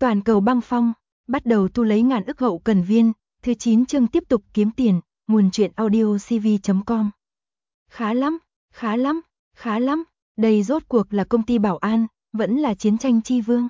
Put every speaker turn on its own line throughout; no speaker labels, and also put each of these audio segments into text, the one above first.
Toàn cầu băng phong, bắt đầu thu lấy ngàn ức hậu cần viên, thứ 9 chương tiếp tục kiếm tiền, nguồn truyện audio cv.com. Khá lắm, khá lắm, khá lắm, đây rốt cuộc là công ty bảo an, vẫn là chiến tranh chi vương.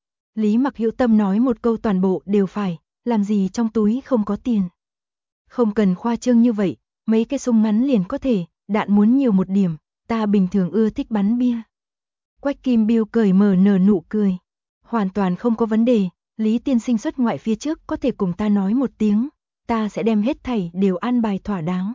Lý Mặc hữu tâm nói một câu toàn bộ đều phải, làm gì trong túi không có tiền. Không cần khoa trương như vậy, mấy cái súng ngắn liền có thể, đạn muốn nhiều một điểm, ta bình thường ưa thích bắn bia. Quách Kim Biêu cởi mở nở nụ cười. Hoàn toàn không có vấn đề, Lý tiên sinh xuất ngoại phía trước có thể cùng ta nói một tiếng, ta sẽ đem hết thảy đều an bài thỏa đáng.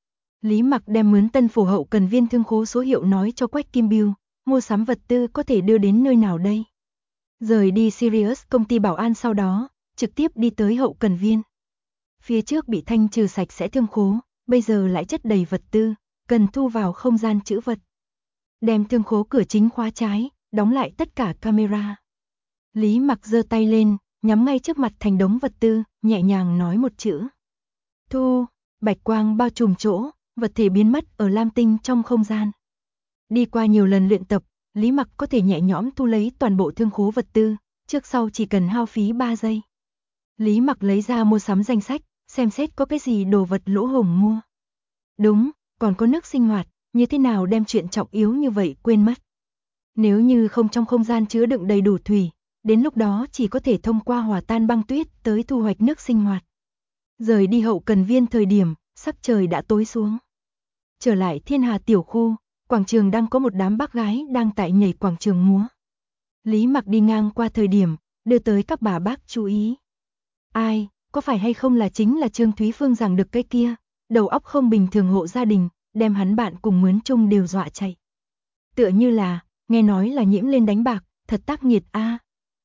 Lý Mặc đem mướn Tân Phổ hậu cần viên thương khố số hiệu nói cho Quách Kim Biêu, mua sắm vật tư có thể đưa đến nơi nào đây. Rời đi Sirius công ty bảo an sau đó, trực tiếp đi tới hậu cần viên. Phía trước bị thanh trừ sạch sẽ thương khố, bây giờ lại chất đầy vật tư, cần thu vào không gian trữ vật. Đem thương khố cửa chính khóa trái, đóng lại tất cả camera. Lý Mặc giơ tay lên, nhắm ngay trước mặt thành đống vật tư, nhẹ nhàng nói một chữ. Thu, bạch quang bao trùm chỗ, vật thể biến mất ở lam tinh trong không gian. Đi qua nhiều lần luyện tập, Lý Mặc có thể nhẹ nhõm thu lấy toàn bộ thương khố vật tư, trước sau chỉ cần hao phí 3 giây. Lý Mặc lấy ra mua sắm danh sách, xem xét có cái gì đồ vật lỗ hổng mua. Đúng, còn có nước sinh hoạt, như thế nào đem chuyện trọng yếu như vậy quên mất. Nếu như không trong không gian chứa đựng đầy đủ thủy, đến lúc đó chỉ có thể thông qua hòa tan băng tuyết tới thu hoạch nước sinh hoạt. Rời đi hậu cần viên thời điểm, sắc trời đã tối xuống. Trở lại Thiên Hà tiểu khu, quảng trường đang có một đám bác gái đang tại nhảy quảng trường múa. Lý Mặc đi ngang qua thời điểm, đưa tới các bà bác chú ý. Ai, có phải hay không là chính là Trương Thúy Phương rằng được cái kia, đầu óc không bình thường hộ gia đình, đem hắn bạn cùng mướn chung đều dọa chạy. Tựa như là, nghe nói là nhiễm lên đánh bạc, thật tác nghiệt a.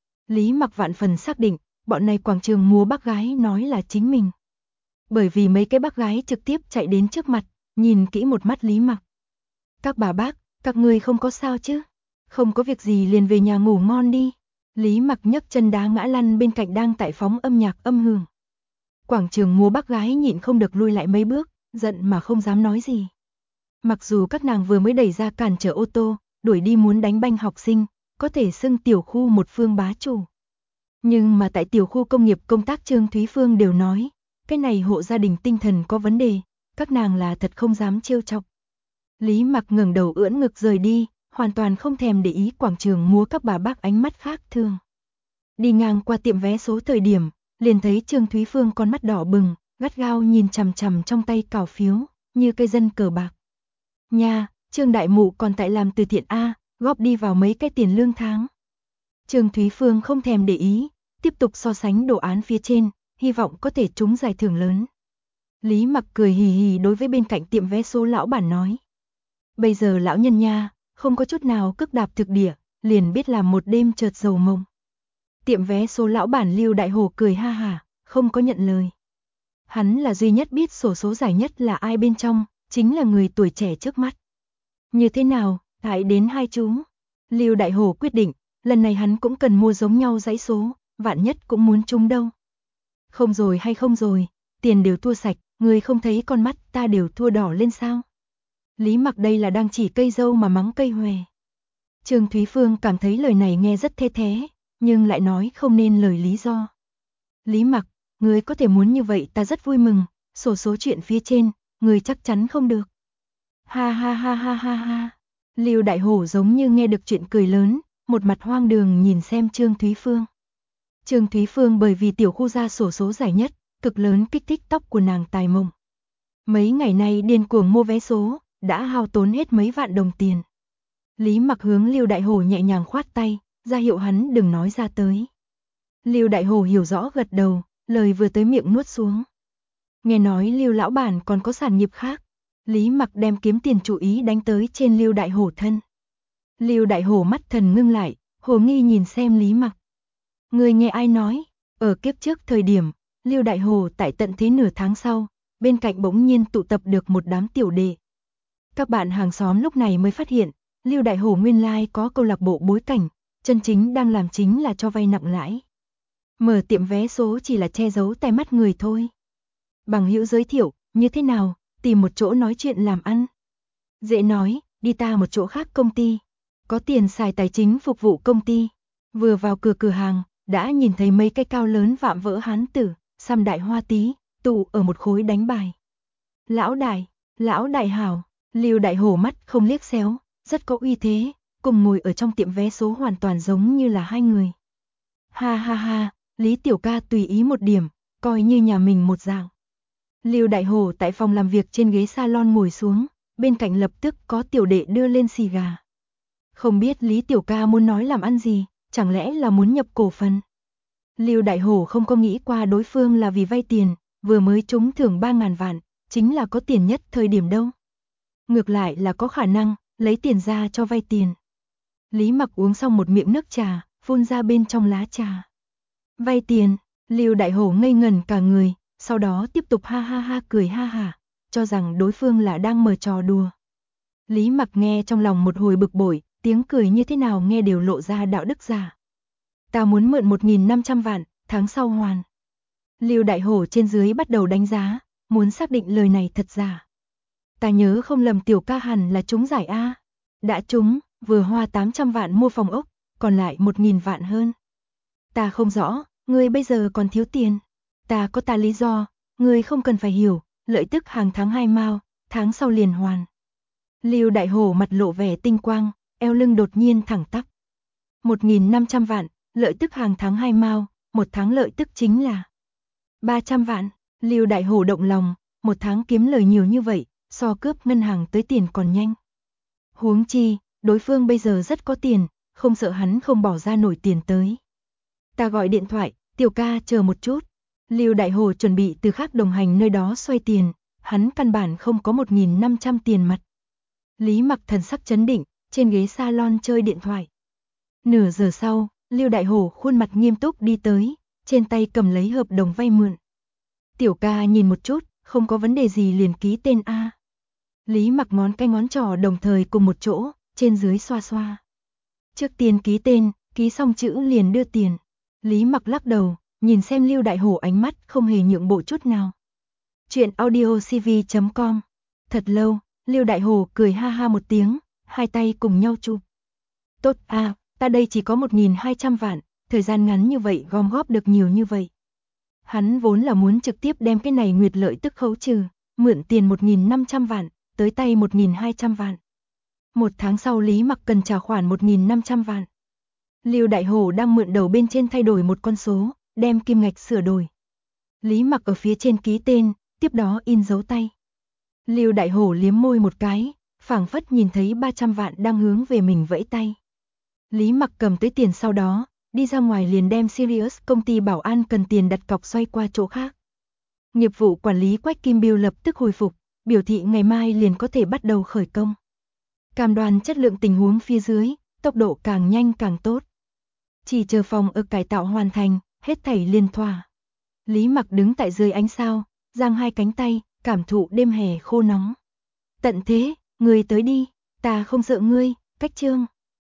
Lý Mặc vạn phần xác định, bọn này quảng trường múa bác gái nói là chính mình. Bởi vì mấy cái bác gái trực tiếp chạy đến trước mặt, nhìn kỹ một mắt Lý Mặc. Các bà bác, các người không có sao chứ? Không có việc gì liền về nhà ngủ ngon đi. Lý Mặc nhấc chân đá ngã lăn bên cạnh đang tại phóng âm nhạc âm hưởng. Quảng trường múa bác gái nhịn không được lui lại mấy bước, giận mà không dám nói gì. Mặc dù các nàng vừa mới đẩy ra cản trở ô tô, đuổi đi muốn đánh banh học sinh, có thể xưng tiểu khu một phương bá chủ. Nhưng mà tại tiểu khu công nghiệp công tác Trương Thúy Phương đều nói, cái này hộ gia đình tinh thần có vấn đề, các nàng là thật không dám trêu chọc. Lý Mặc ngẩng đầu ưỡn ngực rời đi, hoàn toàn không thèm để ý quảng trường múa các bà bác ánh mắt khác thường. Đi ngang qua tiệm vé số thời điểm, liền thấy Trương Thúy Phương con mắt đỏ bừng, gắt gao nhìn chằm chằm trong tay cào phiếu, như cây dân cờ bạc. Nha, Trương đại mụ còn tại làm từ thiện a, góp đi vào mấy cái tiền lương tháng. Trương Thúy Phương không thèm để ý, tiếp tục so sánh đồ án phía trên, hy vọng có thể trúng giải thưởng lớn. Lý Mặc cười hì hì đối với bên cạnh tiệm vé số lão bản nói. Bây giờ lão nhân nha, không có chút nào cước đạp thực địa, liền biết làm một đêm chợt dầu mông. Tiệm vé số lão bản Lưu Đại Hồ cười ha hả, không có nhận lời. Hắn là duy nhất biết sổ số giải nhất là ai bên trong, chính là người tuổi trẻ trước mắt. Như thế nào, hãy đến hai chú. Lưu Đại Hồ quyết định, lần này hắn cũng cần mua giống nhau dãy số, vạn nhất cũng muốn trúng đâu. Không rồi hay không rồi, tiền đều thua sạch, người không thấy con mắt ta đều thua đỏ lên sao. Lý Mặc đây là đang chỉ cây dâu mà mắng cây hòe. Trương Thúy Phương cảm thấy lời này nghe rất thê thế, nhưng lại nói không nên lời lý do. Lý Mặc, người có thể muốn như vậy ta rất vui mừng, sổ số chuyện phía trên, người chắc chắn không được. Ha ha ha ha ha ha. Lưu Đại Hổ giống như nghe được chuyện cười lớn, một mặt hoang đường nhìn xem Trương Thúy Phương. Trương Thúy Phương bởi vì tiểu khu ra sổ số giải nhất, cực lớn kích thích tóc của nàng tài mộng. Mấy ngày nay điên cuồng mua vé số, đã hao tốn hết mấy vạn đồng tiền. Lý Mặc hướng Lưu Đại Hổ nhẹ nhàng khoát tay, ra hiệu hắn đừng nói ra tới. Lưu Đại Hổ hiểu rõ gật đầu, lời vừa tới miệng nuốt xuống. Nghe nói Lưu lão bản còn có sản nghiệp khác. Lý Mặc đem kiếm tiền chủ ý đánh tới trên Lưu Đại Hổ thân. Lưu Đại Hổ mắt thần ngưng lại, hồ nghi nhìn xem Lý Mặc. Người nghe ai nói, ở kiếp trước thời điểm, Lưu Đại Hổ tại tận thế nửa tháng sau, bên cạnh bỗng nhiên tụ tập được một đám tiểu đệ. Các bạn hàng xóm lúc này mới phát hiện, Lưu Đại Hổ nguyên lai có câu lạc bộ bối cảnh, chân chính đang làm chính là cho vay nặng lãi. Mở tiệm vé số chỉ là che giấu tai mắt người thôi. Bằng hữu giới thiệu, như thế nào, tìm một chỗ nói chuyện làm ăn. Dễ nói, đi ta một chỗ khác công ty. Có tiền xài tài chính phục vụ công ty. Vừa vào cửa hàng, đã nhìn thấy mấy cái cao lớn vạm vỡ hán tử, xăm đại hoa tí, tụ ở một khối đánh bài. Lão đại hảo, Lưu Đại Hổ mắt không liếc xéo, rất có uy thế, cùng ngồi ở trong tiệm vé số hoàn toàn giống như là hai người. Ha ha ha, Lý tiểu ca tùy ý một điểm, coi như nhà mình một dạng. Lưu Đại Hổ tại phòng làm việc trên ghế salon ngồi xuống, bên cạnh lập tức có tiểu đệ đưa lên xì gà. Không biết Lý tiểu ca muốn nói làm ăn gì, chẳng lẽ là muốn nhập cổ phần. Lưu Đại Hổ không có nghĩ qua đối phương là vì vay tiền, vừa mới trúng thưởng 3.000 vạn, chính là có tiền nhất thời điểm đâu. Ngược lại là có khả năng, lấy tiền ra cho vay tiền. Lý Mặc uống xong một miệng nước trà, phun ra bên trong lá trà. Vay tiền, Lưu Đại Hổ ngây ngẩn cả người, sau đó tiếp tục ha ha ha cười ha hả, cho rằng đối phương là đang mở trò đùa. Lý Mặc nghe trong lòng một hồi bực bội, tiếng cười như thế nào nghe đều lộ ra đạo đức giả. Ta muốn mượn 1.500 vạn, tháng sau hoàn. Lưu Đại Hổ trên dưới bắt đầu đánh giá, muốn xác định lời này thật giả. Ta nhớ không lầm tiểu ca hẳn là trúng giải A. Đã trúng, vừa hoa 800 vạn mua phòng ốc, còn lại 1.000 vạn hơn. Ta không rõ, ngươi bây giờ còn thiếu tiền. Ta có ta lý do, ngươi không cần phải hiểu, lợi tức hàng tháng 2 mao, tháng sau liền hoàn. Lưu Đại Hổ mặt lộ vẻ tinh quang, eo lưng đột nhiên thẳng tắp. 1.500 vạn, lợi tức hàng tháng 2 mao, một tháng lợi tức chính là 300 vạn. Lưu Đại Hổ động lòng, một tháng kiếm lời nhiều như vậy, so cướp ngân hàng tới tiền còn nhanh. Huống chi, đối phương bây giờ rất có tiền, không sợ hắn không bỏ ra nổi tiền tới. Ta gọi điện thoại, tiểu ca chờ một chút. Lưu Đại Hổ chuẩn bị từ khác đồng hành nơi đó xoay tiền, hắn căn bản không có 1.500 tiền mặt. Lý Mặc thần sắc chấn định, trên ghế salon chơi điện thoại. Nửa giờ sau, Lưu Đại Hổ khuôn mặt nghiêm túc đi tới, trên tay cầm lấy hợp đồng vay mượn. Tiểu ca nhìn một chút, không có vấn đề gì liền ký tên A. Lý Mặc ngón cái ngón trỏ đồng thời cùng một chỗ, trên dưới xoa xoa. Trước tiên ký tên, ký xong chữ liền đưa tiền. Lý Mặc lắc đầu, nhìn xem Lưu Đại Hổ ánh mắt không hề nhượng bộ chút nào. Chuyện audiocv.com. Thật lâu, Lưu Đại Hổ cười ha ha một tiếng, hai tay cùng nhau chụp. Tốt a, ta đây chỉ có 1.200 vạn, thời gian ngắn như vậy gom góp được nhiều như vậy. Hắn vốn là muốn trực tiếp đem cái này nguyệt lợi tức khấu trừ, mượn tiền 1.500 vạn, tới tay 1.200 vạn. Một tháng sau Lý Mặc cần trả khoản 1.500 vạn. Lưu Đại Hổ đang mượn đầu bên trên thay đổi một con số, đem kim ngạch sửa đổi. Lý Mặc ở phía trên ký tên, tiếp đó in dấu tay. Lưu Đại Hổ liếm môi một cái, phảng phất nhìn thấy 300 vạn đang hướng về mình vẫy tay. Lý Mặc cầm tới tiền sau đó, đi ra ngoài liền đem Sirius công ty bảo an cần tiền đặt cọc xoay qua chỗ khác. Nghiệp vụ quản lý Quách Kim Biêu lập tức hồi phục, biểu thị ngày mai liền có thể bắt đầu khởi công. Cam đoan chất lượng tình huống phía dưới, tốc độ càng nhanh càng tốt. Chỉ chờ phòng ở cải tạo hoàn thành, hết thảy liền thỏa. Lý Mặc đứng tại dưới ánh sao, giang hai cánh tay, cảm thụ đêm hè khô nóng. Tận thế, ngươi tới đi, ta không sợ ngươi, Cách Chương.